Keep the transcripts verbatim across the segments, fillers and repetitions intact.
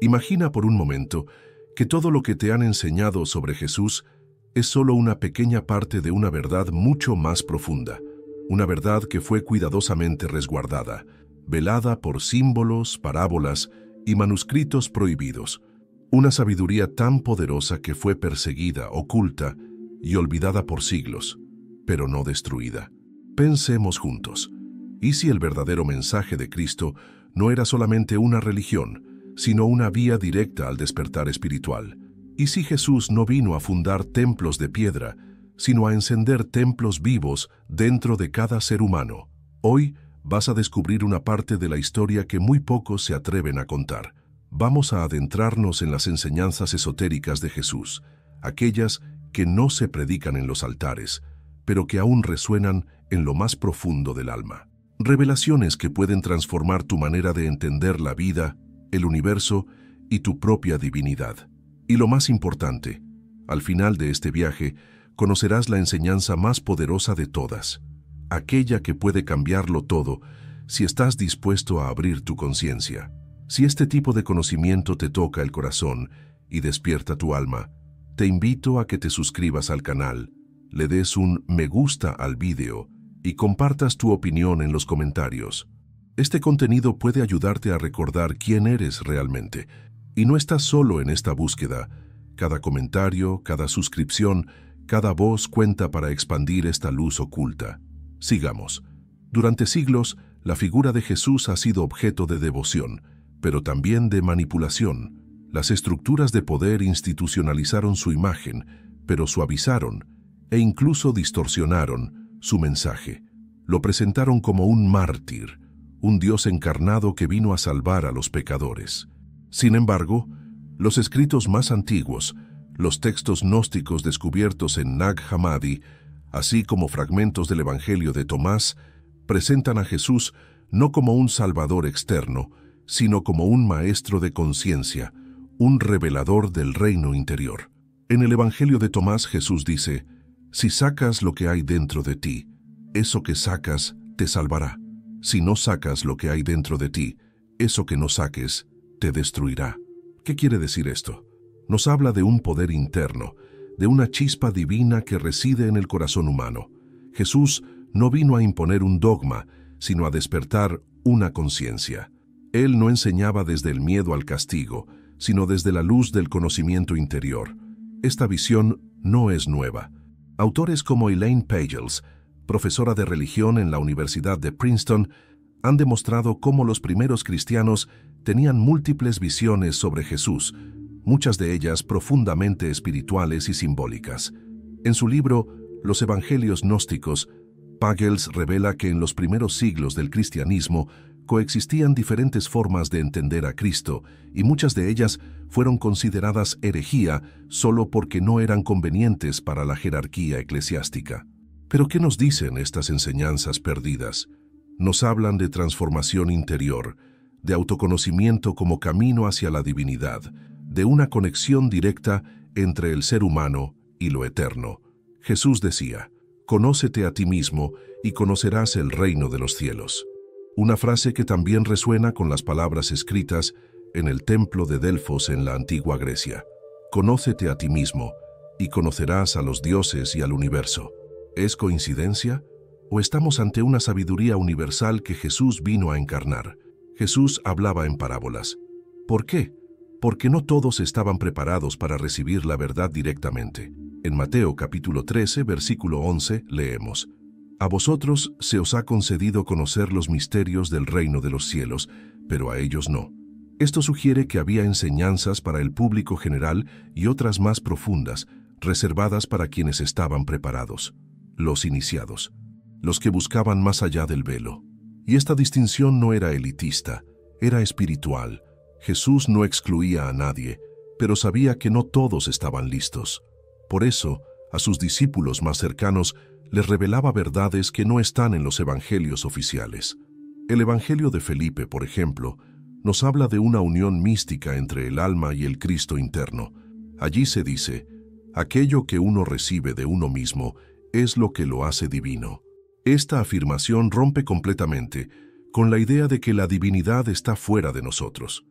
Imagina por un momento que todo lo que te han enseñado sobre Jesús es solo una pequeña parte de una verdad mucho más profunda, una verdad que fue cuidadosamente resguardada, velada por símbolos, parábolas y manuscritos prohibidos, una sabiduría tan poderosa que fue perseguida, oculta y olvidada por siglos, pero no destruida. Pensemos juntos, ¿y si el verdadero mensaje de Cristo no era solamente una religión, sino una vía directa al despertar espiritual? ¿Y si Jesús no vino a fundar templos de piedra, sino a encender templos vivos dentro de cada ser humano? Hoy vas a descubrir una parte de la historia que muy pocos se atreven a contar. Vamos a adentrarnos en las enseñanzas esotéricas de Jesús, aquellas que no se predican en los altares, pero que aún resuenan en lo más profundo del alma. Revelaciones que pueden transformar tu manera de entender la vida, el universo y tu propia divinidad. Y lo más importante, al final de este viaje, conocerás la enseñanza más poderosa de todas, aquella que puede cambiarlo todo si estás dispuesto a abrir tu conciencia. Si este tipo de conocimiento te toca el corazón y despierta tu alma, te invito a que te suscribas al canal, le des un me gusta al vídeo y compartas tu opinión en los comentarios. Este contenido puede ayudarte a recordar quién eres realmente. Y no estás solo en esta búsqueda. Cada comentario, cada suscripción, cada voz cuenta para expandir esta luz oculta. Sigamos. Durante siglos, la figura de Jesús ha sido objeto de devoción, pero también de manipulación. Las estructuras de poder institucionalizaron su imagen, pero suavizaron e incluso distorsionaron su mensaje. Lo presentaron como un mártir, un Dios encarnado que vino a salvar a los pecadores. Sin embargo, los escritos más antiguos, los textos gnósticos descubiertos en Nag Hammadi, así como fragmentos del Evangelio de Tomás, presentan a Jesús no como un salvador externo, sino como un maestro de conciencia, un revelador del reino interior. En el Evangelio de Tomás Jesús dice, «Si sacas lo que hay dentro de ti, eso que sacas te salvará. Si no sacas lo que hay dentro de ti, eso que no saques te destruirá». ¿Qué quiere decir esto? Nos habla de un poder interno, de una chispa divina que reside en el corazón humano. Jesús no vino a imponer un dogma, sino a despertar una conciencia. Él no enseñaba desde el miedo al castigo, sino desde la luz del conocimiento interior. Esta visión no es nueva. Autores como Elaine Pagels, profesora de religión en la Universidad de Princeton, han demostrado cómo los primeros cristianos tenían múltiples visiones sobre Jesús, muchas de ellas profundamente espirituales y simbólicas. En su libro Los Evangelios Gnósticos, Pagels revela que en los primeros siglos del cristianismo coexistían diferentes formas de entender a Cristo, y muchas de ellas fueron consideradas herejía solo porque no eran convenientes para la jerarquía eclesiástica. ¿Pero qué nos dicen estas enseñanzas perdidas? Nos hablan de transformación interior, de autoconocimiento como camino hacia la divinidad, de una conexión directa entre el ser humano y lo eterno. Jesús decía, «Conócete a ti mismo y conocerás el reino de los cielos». Una frase que también resuena con las palabras escritas en el templo de Delfos en la antigua Grecia. «Conócete a ti mismo y conocerás a los dioses y al universo». ¿Es coincidencia? ¿O estamos ante una sabiduría universal que Jesús vino a encarnar? Jesús hablaba en parábolas. ¿Por qué? Porque no todos estaban preparados para recibir la verdad directamente. En Mateo capítulo trece, versículo once, leemos, «A vosotros se os ha concedido conocer los misterios del reino de los cielos, pero a ellos no». Esto sugiere que había enseñanzas para el público general y otras más profundas, reservadas para quienes estaban preparados. Los iniciados, los que buscaban más allá del velo. Y esta distinción no era elitista, era espiritual. Jesús no excluía a nadie, pero sabía que no todos estaban listos. Por eso, a sus discípulos más cercanos les revelaba verdades que no están en los evangelios oficiales. El Evangelio de Felipe, por ejemplo, nos habla de una unión mística entre el alma y el Cristo interno. Allí se dice, aquello que uno recibe de uno mismo es lo que lo hace divino. Esta afirmación rompe completamente con la idea de que la divinidad está fuera de nosotros.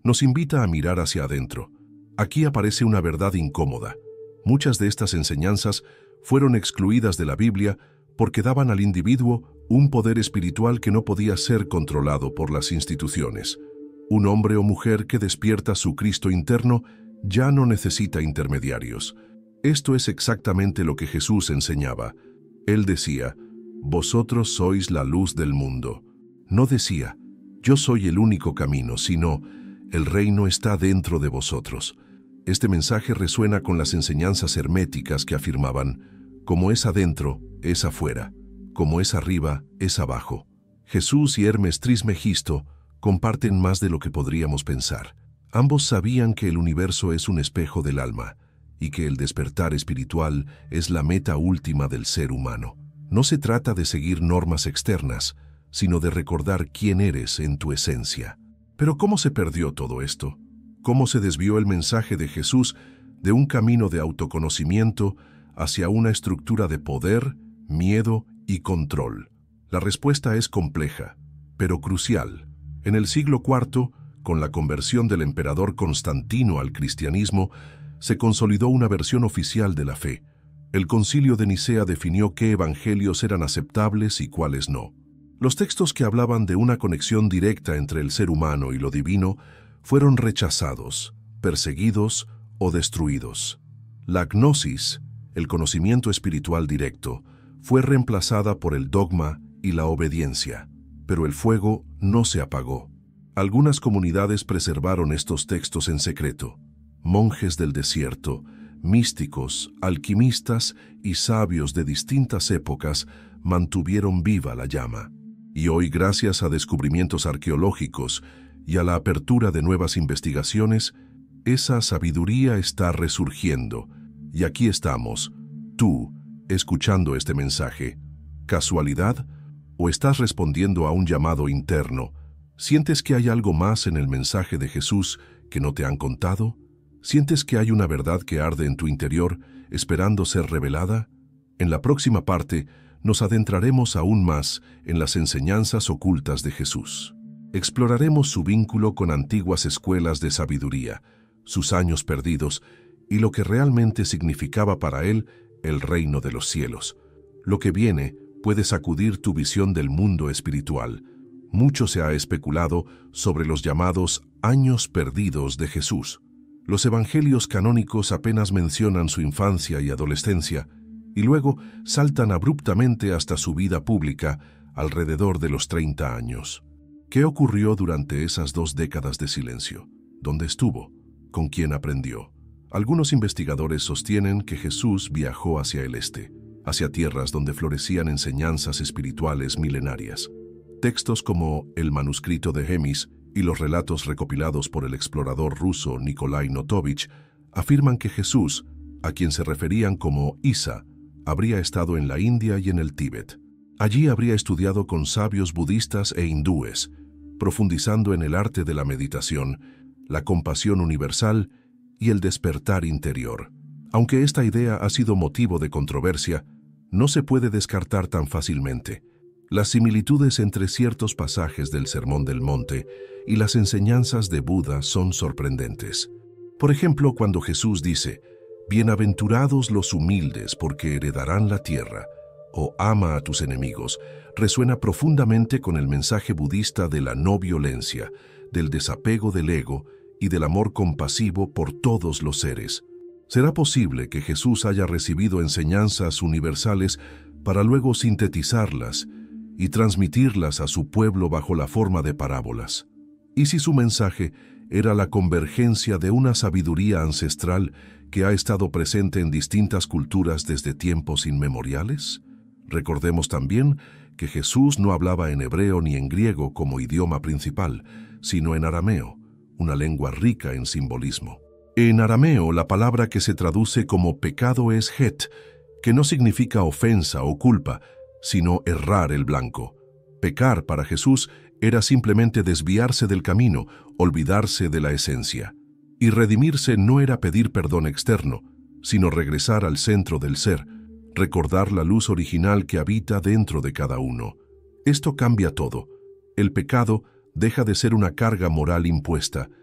Nos invita a mirar hacia adentro. Aquí aparece una verdad incómoda. Muchas de estas enseñanzas fueron excluidas de la Biblia porque daban al individuo un poder espiritual que no podía ser controlado por las instituciones. Un hombre o mujer que despierta su Cristo interno ya no necesita intermediarios. Esto es exactamente lo que Jesús enseñaba. Él decía, vosotros sois la luz del mundo. No decía, yo soy el único camino, sino, el reino está dentro de vosotros. Este mensaje resuena con las enseñanzas herméticas que afirmaban, como es adentro, es afuera, como es arriba, es abajo. Jesús y Hermes Trismegisto comparten más de lo que podríamos pensar. Ambos sabían que el universo es un espejo del alma y que el despertar espiritual es la meta última del ser humano. No se trata de seguir normas externas, sino de recordar quién eres en tu esencia. Pero ¿cómo se perdió todo esto? ¿Cómo se desvió el mensaje de Jesús de un camino de autoconocimiento hacia una estructura de poder, miedo y control? La respuesta es compleja, pero crucial. En el siglo cuarto, con la conversión del emperador Constantino al cristianismo, se consolidó una versión oficial de la fe. El Concilio de Nicea definió qué evangelios eran aceptables y cuáles no. Los textos que hablaban de una conexión directa entre el ser humano y lo divino fueron rechazados, perseguidos o destruidos. La gnosis, el conocimiento espiritual directo, fue reemplazada por el dogma y la obediencia, pero el fuego no se apagó. Algunas comunidades preservaron estos textos en secreto. Monjes del desierto, místicos, alquimistas y sabios de distintas épocas mantuvieron viva la llama. Y hoy, gracias a descubrimientos arqueológicos y a la apertura de nuevas investigaciones, esa sabiduría está resurgiendo. Y aquí estamos, tú, escuchando este mensaje. ¿Casualidad? ¿O estás respondiendo a un llamado interno? ¿Sientes que hay algo más en el mensaje de Jesús que no te han contado? ¿Sientes que hay una verdad que arde en tu interior, esperando ser revelada? En la próxima parte, nos adentraremos aún más en las enseñanzas ocultas de Jesús. Exploraremos su vínculo con antiguas escuelas de sabiduría, sus años perdidos y lo que realmente significaba para él el reino de los cielos. Lo que viene puede sacudir tu visión del mundo espiritual. Mucho se ha especulado sobre los llamados años perdidos de Jesús. Los evangelios canónicos apenas mencionan su infancia y adolescencia, y luego saltan abruptamente hasta su vida pública, alrededor de los treinta años. ¿Qué ocurrió durante esas dos décadas de silencio? ¿Dónde estuvo? ¿Con quién aprendió? Algunos investigadores sostienen que Jesús viajó hacia el este, hacia tierras donde florecían enseñanzas espirituales milenarias. Textos como el manuscrito de Gemis y los relatos recopilados por el explorador ruso Nikolai Notovich afirman que Jesús, a quien se referían como Isa, habría estado en la India y en el Tíbet. Allí habría estudiado con sabios budistas e hindúes, profundizando en el arte de la meditación, la compasión universal y el despertar interior. Aunque esta idea ha sido motivo de controversia, no se puede descartar tan fácilmente. Las similitudes entre ciertos pasajes del Sermón del Monte y las enseñanzas de Buda son sorprendentes. Por ejemplo, cuando Jesús dice, «Bienaventurados los humildes, porque heredarán la tierra», o «ama a tus enemigos», resuena profundamente con el mensaje budista de la no violencia, del desapego del ego y del amor compasivo por todos los seres. ¿Será posible que Jesús haya recibido enseñanzas universales para luego sintetizarlas y transmitirlas a su pueblo bajo la forma de parábolas? ¿Y si su mensaje era la convergencia de una sabiduría ancestral que ha estado presente en distintas culturas desde tiempos inmemoriales? Recordemos también que Jesús no hablaba en hebreo ni en griego como idioma principal, sino en arameo, una lengua rica en simbolismo. En arameo, la palabra que se traduce como pecado es het, que no significa ofensa o culpa, sino errar el blanco. Pecar para Jesús era simplemente desviarse del camino, olvidarse de la esencia. Y redimirse no era pedir perdón externo, sino regresar al centro del ser, recordar la luz original que habita dentro de cada uno. Esto cambia todo. El pecado deja de ser una carga moral impuesta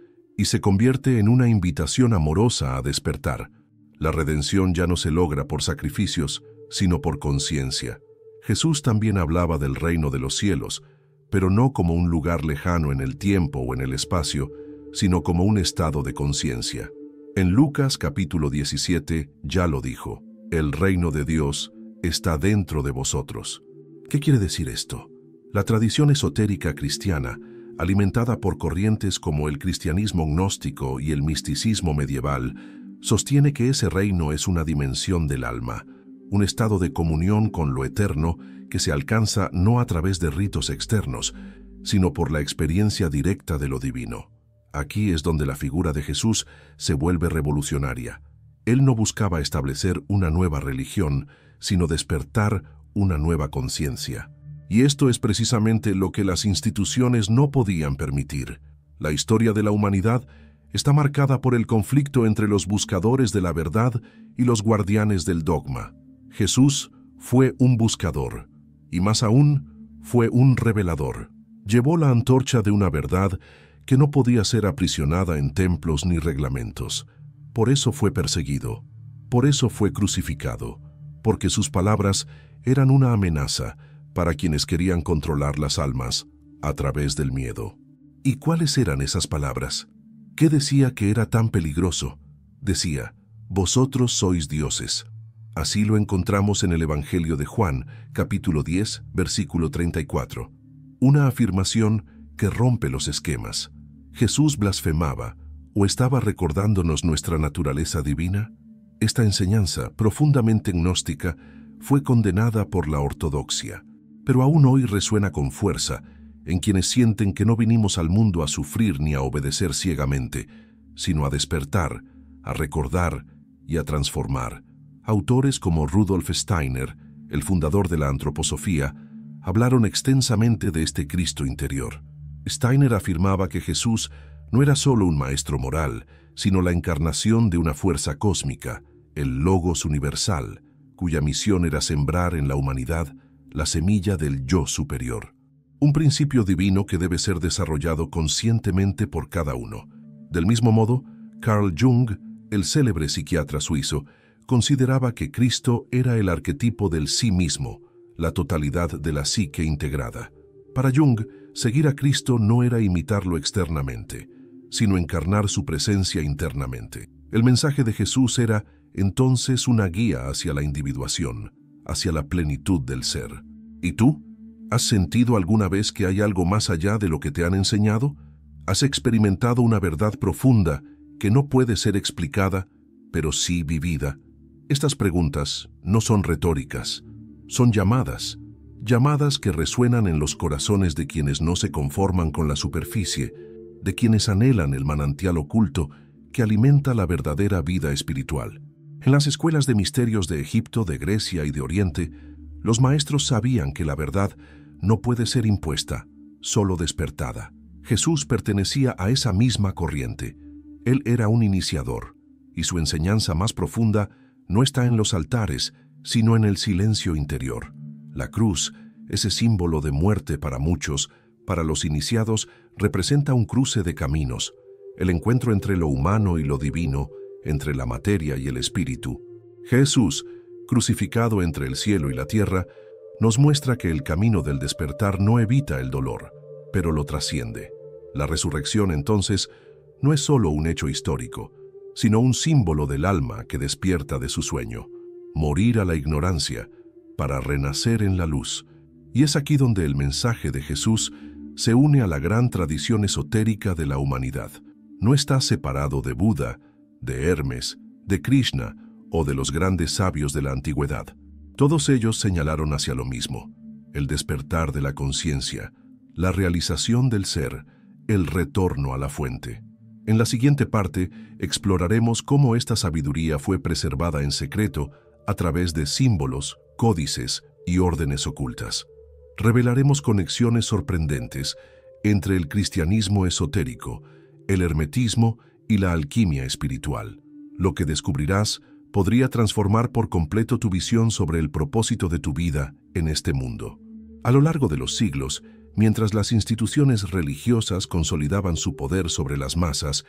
y se convierte en una invitación amorosa a despertar. La redención ya no se logra por sacrificios, sino por conciencia. Jesús también hablaba del reino de los cielos, pero no como un lugar lejano en el tiempo o en el espacio, sino como un estado de conciencia. En Lucas capítulo diecisiete ya lo dijo: el reino de Dios está dentro de vosotros. ¿Qué quiere decir esto? La tradición esotérica cristiana, alimentada por corrientes como el cristianismo gnóstico y el misticismo medieval, sostiene que ese reino es una dimensión del alma, un estado de comunión con lo eterno que se alcanza no a través de ritos externos, sino por la experiencia directa de lo divino. Aquí es donde la figura de Jesús se vuelve revolucionaria. Él no buscaba establecer una nueva religión, sino despertar una nueva conciencia. Y esto es precisamente lo que las instituciones no podían permitir. La historia de la humanidad está marcada por el conflicto entre los buscadores de la verdad y los guardianes del dogma. Jesús fue un buscador, y más aún, fue un revelador. Llevó la antorcha de una verdad que no podía ser aprisionada en templos ni reglamentos. Por eso fue perseguido, por eso fue crucificado, porque sus palabras eran una amenaza para quienes querían controlar las almas a través del miedo. ¿Y cuáles eran esas palabras? ¿Qué decía que era tan peligroso? Decía: vosotros sois dioses. Así lo encontramos en el Evangelio de Juan, capítulo diez, versículo treinta y cuatro. Una afirmación que rompe los esquemas. ¿Jesús blasfemaba o estaba recordándonos nuestra naturaleza divina? Esta enseñanza, profundamente gnóstica, fue condenada por la ortodoxia, pero aún hoy resuena con fuerza en quienes sienten que no vinimos al mundo a sufrir ni a obedecer ciegamente, sino a despertar, a recordar y a transformar. Autores como Rudolf Steiner, el fundador de la antroposofía, hablaron extensamente de este Cristo interior. Steiner afirmaba que Jesús no era solo un maestro moral, sino la encarnación de una fuerza cósmica, el Logos universal, cuya misión era sembrar en la humanidad la semilla del yo superior. Un principio divino que debe ser desarrollado conscientemente por cada uno. Del mismo modo, Carl Jung, el célebre psiquiatra suizo, consideraba que Cristo era el arquetipo del sí mismo, la totalidad de la psique integrada. Para Jung, seguir a Cristo no era imitarlo externamente, sino encarnar su presencia internamente. El mensaje de Jesús era entonces una guía hacia la individuación, hacia la plenitud del ser. ¿Y tú? ¿Has sentido alguna vez que hay algo más allá de lo que te han enseñado? ¿Has experimentado una verdad profunda que no puede ser explicada, pero sí vivida? Estas preguntas no son retóricas, son llamadas, llamadas que resuenan en los corazones de quienes no se conforman con la superficie, de quienes anhelan el manantial oculto que alimenta la verdadera vida espiritual. En las escuelas de misterios de Egipto, de Grecia y de Oriente, los maestros sabían que la verdad no puede ser impuesta, solo despertada. Jesús pertenecía a esa misma corriente. Él era un iniciador, y su enseñanza más profunda no está en los altares, sino en el silencio interior. La cruz, ese símbolo de muerte para muchos, para los iniciados, representa un cruce de caminos, el encuentro entre lo humano y lo divino, entre la materia y el espíritu. Jesús, crucificado entre el cielo y la tierra, nos muestra que el camino del despertar no evita el dolor, pero lo trasciende. La resurrección, entonces, no es solo un hecho histórico, sino un símbolo del alma que despierta de su sueño, morir a la ignorancia para renacer en la luz. Y es aquí donde el mensaje de Jesús se une a la gran tradición esotérica de la humanidad. No está separado de Buda, de Hermes, de Krishna o de los grandes sabios de la antigüedad. Todos ellos señalaron hacia lo mismo: el despertar de la conciencia, la realización del ser, el retorno a la fuente. En la siguiente parte exploraremos cómo esta sabiduría fue preservada en secreto a través de símbolos, códices y órdenes ocultas. Revelaremos conexiones sorprendentes entre el cristianismo esotérico, el hermetismo y la alquimia espiritual. Lo que descubrirás podría transformar por completo tu visión sobre el propósito de tu vida en este mundo. A lo largo de los siglos, mientras las instituciones religiosas consolidaban su poder sobre las masas,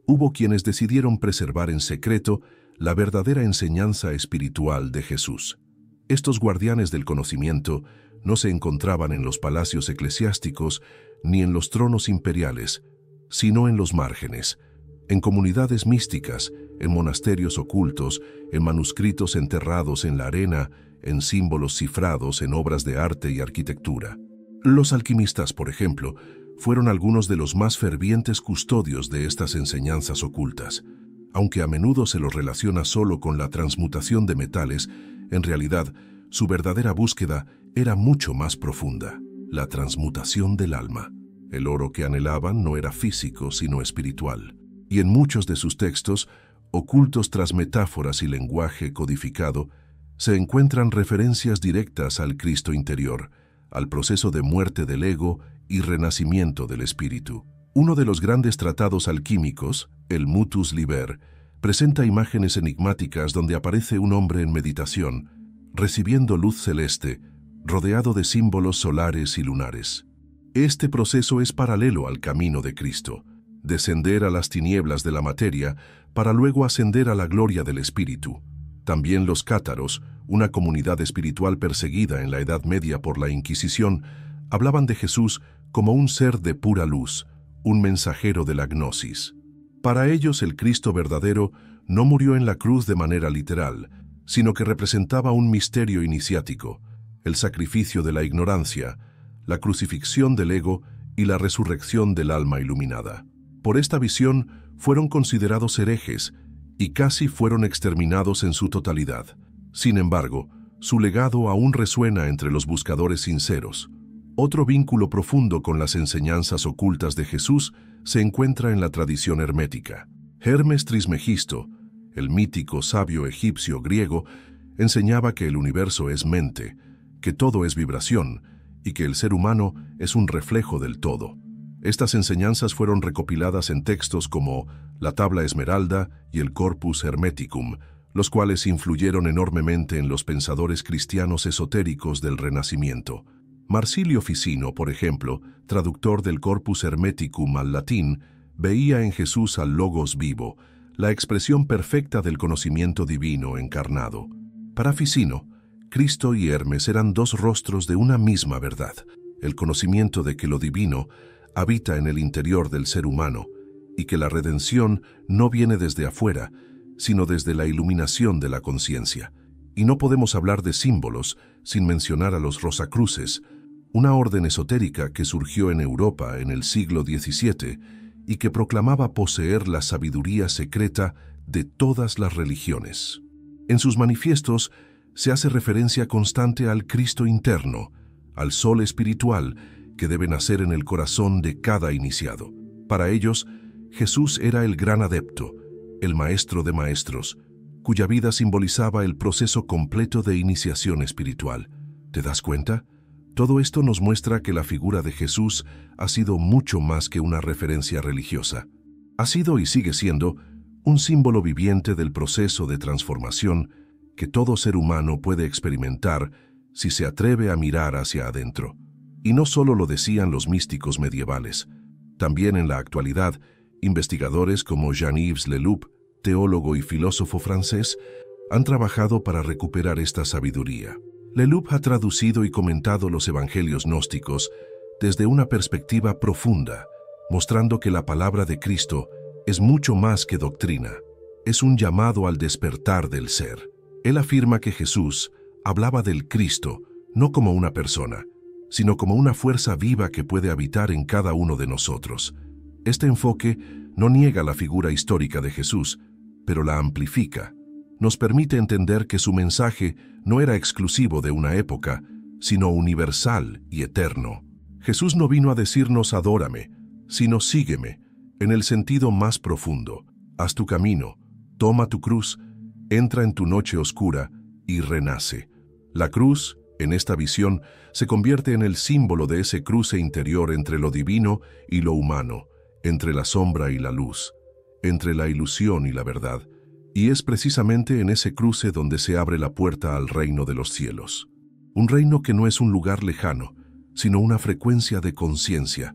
Hubo quienes decidieron preservar en secreto la verdadera enseñanza espiritual de Jesús. Estos guardianes del conocimiento no se encontraban en los palacios eclesiásticos ni en los tronos imperiales, sino en los márgenes, en comunidades místicas, en monasterios ocultos, en manuscritos enterrados en la arena, en símbolos cifrados en obras de arte y arquitectura. Los alquimistas, por ejemplo, fueron algunos de los más fervientes custodios de estas enseñanzas ocultas. Aunque a menudo se los relaciona solo con la transmutación de metales, en realidad, su verdadera búsqueda era mucho más profunda, la transmutación del alma. El oro que anhelaban no era físico, sino espiritual. Y en muchos de sus textos, ocultos tras metáforas y lenguaje codificado, se encuentran referencias directas al Cristo interior, al proceso de muerte del ego y renacimiento del espíritu. Uno de los grandes tratados alquímicos, el Mutus Liber, presenta imágenes enigmáticas donde aparece un hombre en meditación, recibiendo luz celeste, rodeado de símbolos solares y lunares. Este proceso es paralelo al camino de Cristo, descender a las tinieblas de la materia para luego ascender a la gloria del espíritu. También los cátaros, una comunidad espiritual perseguida en la Edad Media por la Inquisición, hablaban de Jesús como un ser de pura luz, un mensajero de la gnosis. Para ellos el Cristo verdadero no murió en la cruz de manera literal, sino que representaba un misterio iniciático, el sacrificio de la ignorancia, la crucifixión del ego y la resurrección del alma iluminada. Por esta visión fueron considerados herejes y casi fueron exterminados en su totalidad. Sin embargo, su legado aún resuena entre los buscadores sinceros. Otro vínculo profundo con las enseñanzas ocultas de Jesús se encuentra en la tradición hermética. Hermes Trismegisto, el mítico sabio egipcio griego, enseñaba que el universo es mente, que todo es vibración y que el ser humano es un reflejo del todo. Estas enseñanzas fueron recopiladas en textos como la Tabla Esmeralda y el Corpus Hermeticum, los cuales influyeron enormemente en los pensadores cristianos esotéricos del Renacimiento. Marsilio Ficino, por ejemplo, traductor del Corpus Hermeticum al latín, veía en Jesús al Logos vivo, la expresión perfecta del conocimiento divino encarnado. Para Ficino, Cristo y Hermes eran dos rostros de una misma verdad, el conocimiento de que lo divino habita en el interior del ser humano y que la redención no viene desde afuera, sino desde la iluminación de la conciencia. Y no podemos hablar de símbolos sin mencionar a los Rosacruces, una orden esotérica que surgió en Europa en el siglo diecisiete y que proclamaba poseer la sabiduría secreta de todas las religiones. En sus manifiestos se hace referencia constante al Cristo interno, al sol espiritual que debe nacer en el corazón de cada iniciado. Para ellos, Jesús era el gran adepto, el maestro de maestros, cuya vida simbolizaba el proceso completo de iniciación espiritual. ¿Te das cuenta? Todo esto nos muestra que la figura de Jesús ha sido mucho más que una referencia religiosa. Ha sido y sigue siendo un símbolo viviente del proceso de transformación que todo ser humano puede experimentar si se atreve a mirar hacia adentro. Y no solo lo decían los místicos medievales. También en la actualidad, investigadores como Jean-Yves Leloup, teólogo y filósofo francés, han trabajado para recuperar esta sabiduría. Leloup ha traducido y comentado los evangelios gnósticos desde una perspectiva profunda, mostrando que la palabra de Cristo es mucho más que doctrina, es un llamado al despertar del ser. Él afirma que Jesús hablaba del Cristo no como una persona, sino como una fuerza viva que puede habitar en cada uno de nosotros. Este enfoque no niega la figura histórica de Jesús, pero la amplifica. Nos permite entender que su mensaje no era exclusivo de una época, sino universal y eterno. Jesús no vino a decirnos adórame, sino sígueme, en el sentido más profundo. Haz tu camino, toma tu cruz, entra en tu noche oscura y renace. La cruz, en esta visión, se convierte en el símbolo de ese cruce interior entre lo divino y lo humano, entre la sombra y la luz, entre la ilusión y la verdad, y es precisamente en ese cruce donde se abre la puerta al reino de los cielos. Un reino que no es un lugar lejano, sino una frecuencia de conciencia,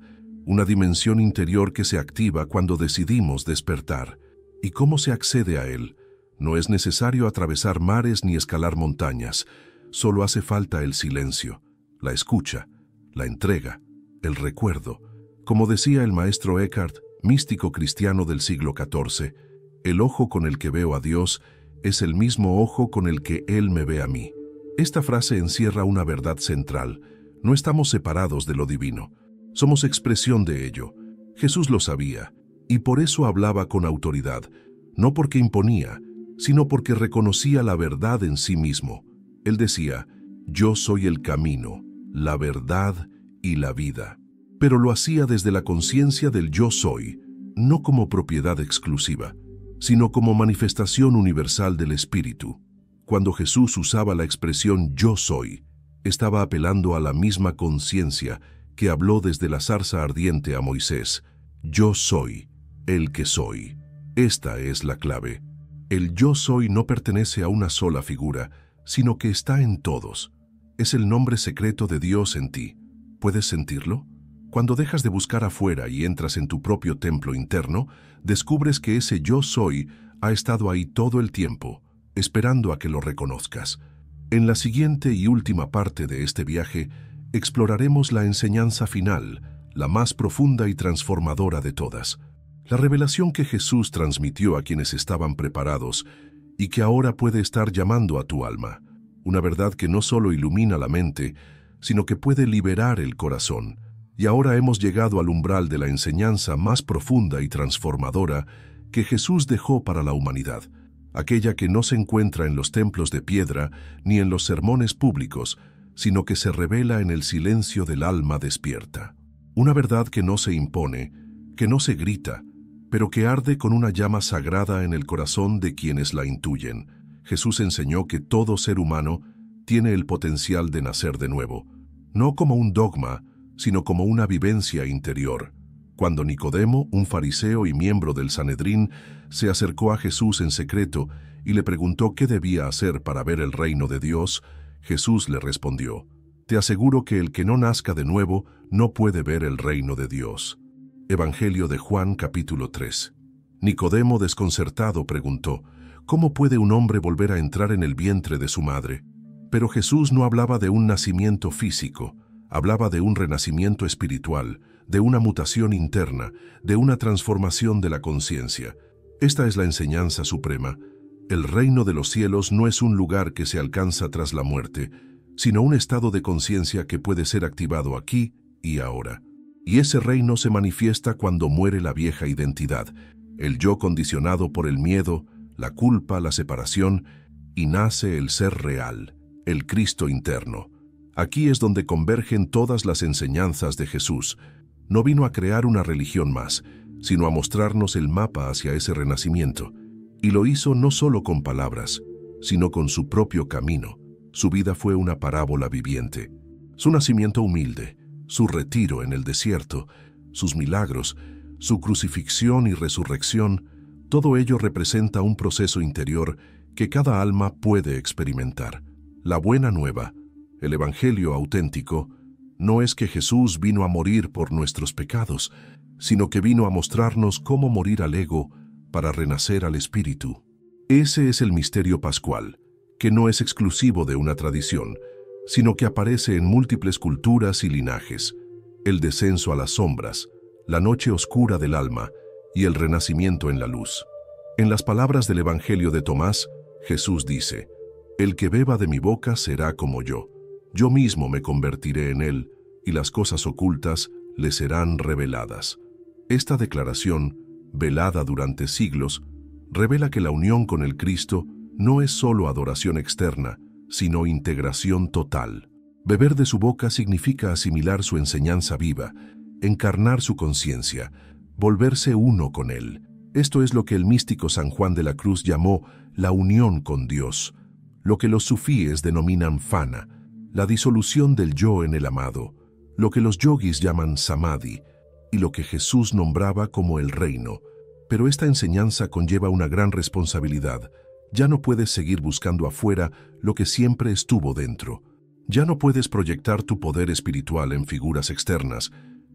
una dimensión interior que se activa cuando decidimos despertar. ¿Y cómo se accede a él? No es necesario atravesar mares ni escalar montañas, solo hace falta el silencio, la escucha, la entrega, el recuerdo. Como decía el maestro Eckhart, místico cristiano del siglo catorce, el ojo con el que veo a Dios es el mismo ojo con el que Él me ve a mí. Esta frase encierra una verdad central. No estamos separados de lo divino. Somos expresión de ello. Jesús lo sabía, y por eso hablaba con autoridad, no porque imponía, sino porque reconocía la verdad en sí mismo. Él decía, yo soy el camino, la verdad y la vida. Pero lo hacía desde la conciencia del yo soy, no como propiedad exclusiva, sino como manifestación universal del Espíritu. Cuando Jesús usaba la expresión yo soy, estaba apelando a la misma conciencia que habló desde la zarza ardiente a Moisés. Yo soy, el que soy. Esta es la clave. El yo soy no pertenece a una sola figura, sino que está en todos. Es el nombre secreto de Dios en ti. ¿Puedes sentirlo? Cuando dejas de buscar afuera y entras en tu propio templo interno, descubres que ese yo soy ha estado ahí todo el tiempo, esperando a que lo reconozcas. En la siguiente y última parte de este viaje, exploraremos la enseñanza final, la más profunda y transformadora de todas. La revelación que Jesús transmitió a quienes estaban preparados y que ahora puede estar llamando a tu alma. Una verdad que no solo ilumina la mente, sino que puede liberar el corazón. Y ahora hemos llegado al umbral de la enseñanza más profunda y transformadora que Jesús dejó para la humanidad, aquella que no se encuentra en los templos de piedra ni en los sermones públicos, sino que se revela en el silencio del alma despierta. Una verdad que no se impone, que no se grita, pero que arde con una llama sagrada en el corazón de quienes la intuyen. Jesús enseñó que todo ser humano tiene el potencial de nacer de nuevo, no como un dogma, sino como una vivencia interior. Cuando Nicodemo, un fariseo y miembro del Sanedrín, se acercó a Jesús en secreto y le preguntó qué debía hacer para ver el reino de Dios, Jesús le respondió, «Te aseguro que el que no nazca de nuevo no puede ver el reino de Dios». Evangelio de Juan, capítulo tres. Nicodemo, desconcertado, preguntó, «¿Cómo puede un hombre volver a entrar en el vientre de su madre?» Pero Jesús no hablaba de un nacimiento físico, hablaba de un renacimiento espiritual, de una mutación interna, de una transformación de la conciencia. Esta es la enseñanza suprema. El reino de los cielos no es un lugar que se alcanza tras la muerte, sino un estado de conciencia que puede ser activado aquí y ahora. Y ese reino se manifiesta cuando muere la vieja identidad, el yo condicionado por el miedo, la culpa, la separación, y nace el ser real, el Cristo interno. Aquí es donde convergen todas las enseñanzas de Jesús. No vino a crear una religión más, sino a mostrarnos el mapa hacia ese renacimiento. Y lo hizo no solo con palabras, sino con su propio camino. Su vida fue una parábola viviente. Su nacimiento humilde, su retiro en el desierto, sus milagros, su crucifixión y resurrección, todo ello representa un proceso interior que cada alma puede experimentar. La buena nueva, el Evangelio auténtico, no es que Jesús vino a morir por nuestros pecados, sino que vino a mostrarnos cómo morir al ego para renacer al espíritu. Ese es el misterio pascual, que no es exclusivo de una tradición, sino que aparece en múltiples culturas y linajes. El descenso a las sombras, la noche oscura del alma y el renacimiento en la luz. En las palabras del Evangelio de Tomás, Jesús dice, «El que beba de mi boca será como yo. Yo mismo me convertiré en él, y las cosas ocultas le serán reveladas». Esta declaración, velada durante siglos, revela que la unión con el Cristo no es solo adoración externa, sino integración total. Beber de su boca significa asimilar su enseñanza viva, encarnar su conciencia, volverse uno con él. Esto es lo que el místico San Juan de la Cruz llamó la unión con Dios, lo que los sufíes denominan fana, la disolución del yo en el amado, lo que los yogis llaman samadhi, y lo que Jesús nombraba como el reino. Pero esta enseñanza conlleva una gran responsabilidad. Ya no puedes seguir buscando afuera lo que siempre estuvo dentro. Ya no puedes proyectar tu poder espiritual en figuras externas,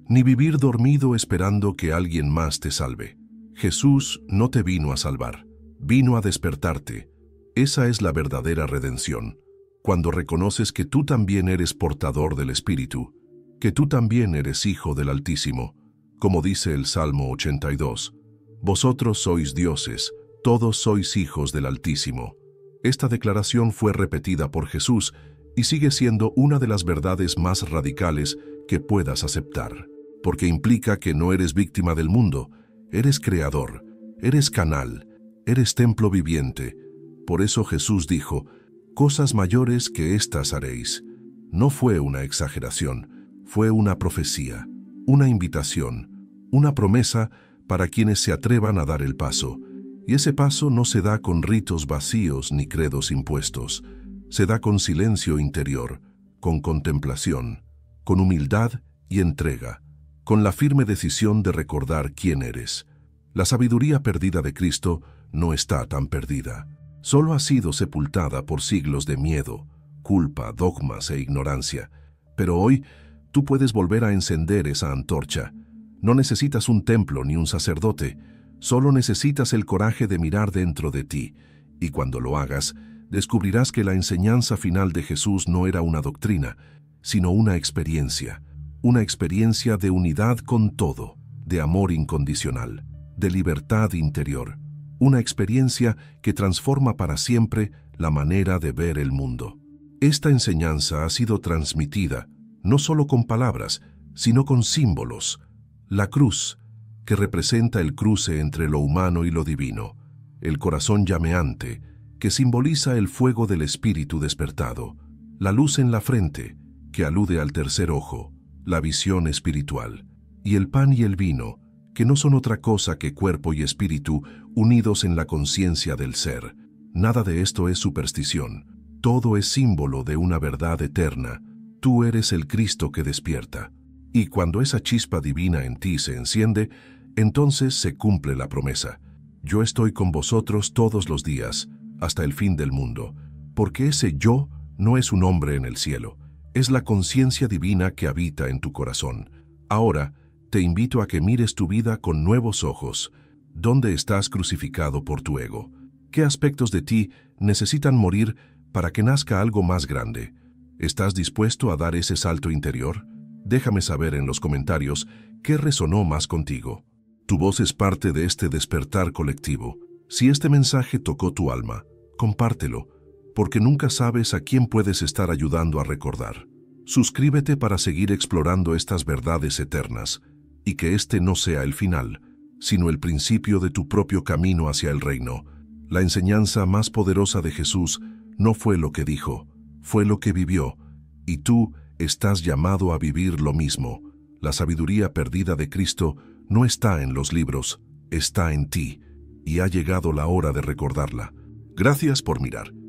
ni vivir dormido esperando que alguien más te salve. Jesús no te vino a salvar, vino a despertarte. Esa es la verdadera redención, cuando reconoces que tú también eres portador del Espíritu, que tú también eres hijo del Altísimo, como dice el Salmo ochenta y dos. Vosotros sois dioses, todos sois hijos del Altísimo. Esta declaración fue repetida por Jesús y sigue siendo una de las verdades más radicales que puedas aceptar, porque implica que no eres víctima del mundo, eres creador, eres canal, eres templo viviente. Por eso Jesús dijo, cosas mayores que estas haréis. No fue una exageración, fue una profecía, una invitación, una promesa para quienes se atrevan a dar el paso. Y ese paso no se da con ritos vacíos ni credos impuestos, se da con silencio interior, con contemplación, con humildad y entrega, con la firme decisión de recordar quién eres. La sabiduría perdida de Cristo no está tan perdida. Solo ha sido sepultada por siglos de miedo, culpa, dogmas e ignorancia. Pero hoy tú puedes volver a encender esa antorcha. No necesitas un templo ni un sacerdote, solo necesitas el coraje de mirar dentro de ti. Y cuando lo hagas, descubrirás que la enseñanza final de Jesús no era una doctrina, sino una experiencia. Una experiencia de unidad con todo, de amor incondicional, de libertad interior. Una experiencia que transforma para siempre la manera de ver el mundo. Esta enseñanza ha sido transmitida no solo con palabras, sino con símbolos. La cruz, que representa el cruce entre lo humano y lo divino. El corazón llameante, que simboliza el fuego del espíritu despertado. La luz en la frente, que alude al tercer ojo, la visión espiritual. Y el pan y el vino, que no son otra cosa que cuerpo y espíritu unidos en la conciencia del ser. Nada de esto es superstición. Todo es símbolo de una verdad eterna. Tú eres el Cristo que despierta. Y cuando esa chispa divina en ti se enciende, entonces se cumple la promesa. Yo estoy con vosotros todos los días, hasta el fin del mundo. Porque ese yo no es un hombre en el cielo, es la conciencia divina que habita en tu corazón. Ahora, te invito a que mires tu vida con nuevos ojos. ¿Dónde estás crucificado por tu ego? ¿Qué aspectos de ti necesitan morir para que nazca algo más grande? ¿Estás dispuesto a dar ese salto interior? Déjame saber en los comentarios qué resonó más contigo. Tu voz es parte de este despertar colectivo. Si este mensaje tocó tu alma, compártelo, porque nunca sabes a quién puedes estar ayudando a recordar. Suscríbete para seguir explorando estas verdades eternas, y que este no sea el final, sino el principio de tu propio camino hacia el reino. La enseñanza más poderosa de Jesús no fue lo que dijo, fue lo que vivió, y tú estás llamado a vivir lo mismo. La sabiduría perdida de Cristo no está en los libros, está en ti, y ha llegado la hora de recordarla. Gracias por mirar.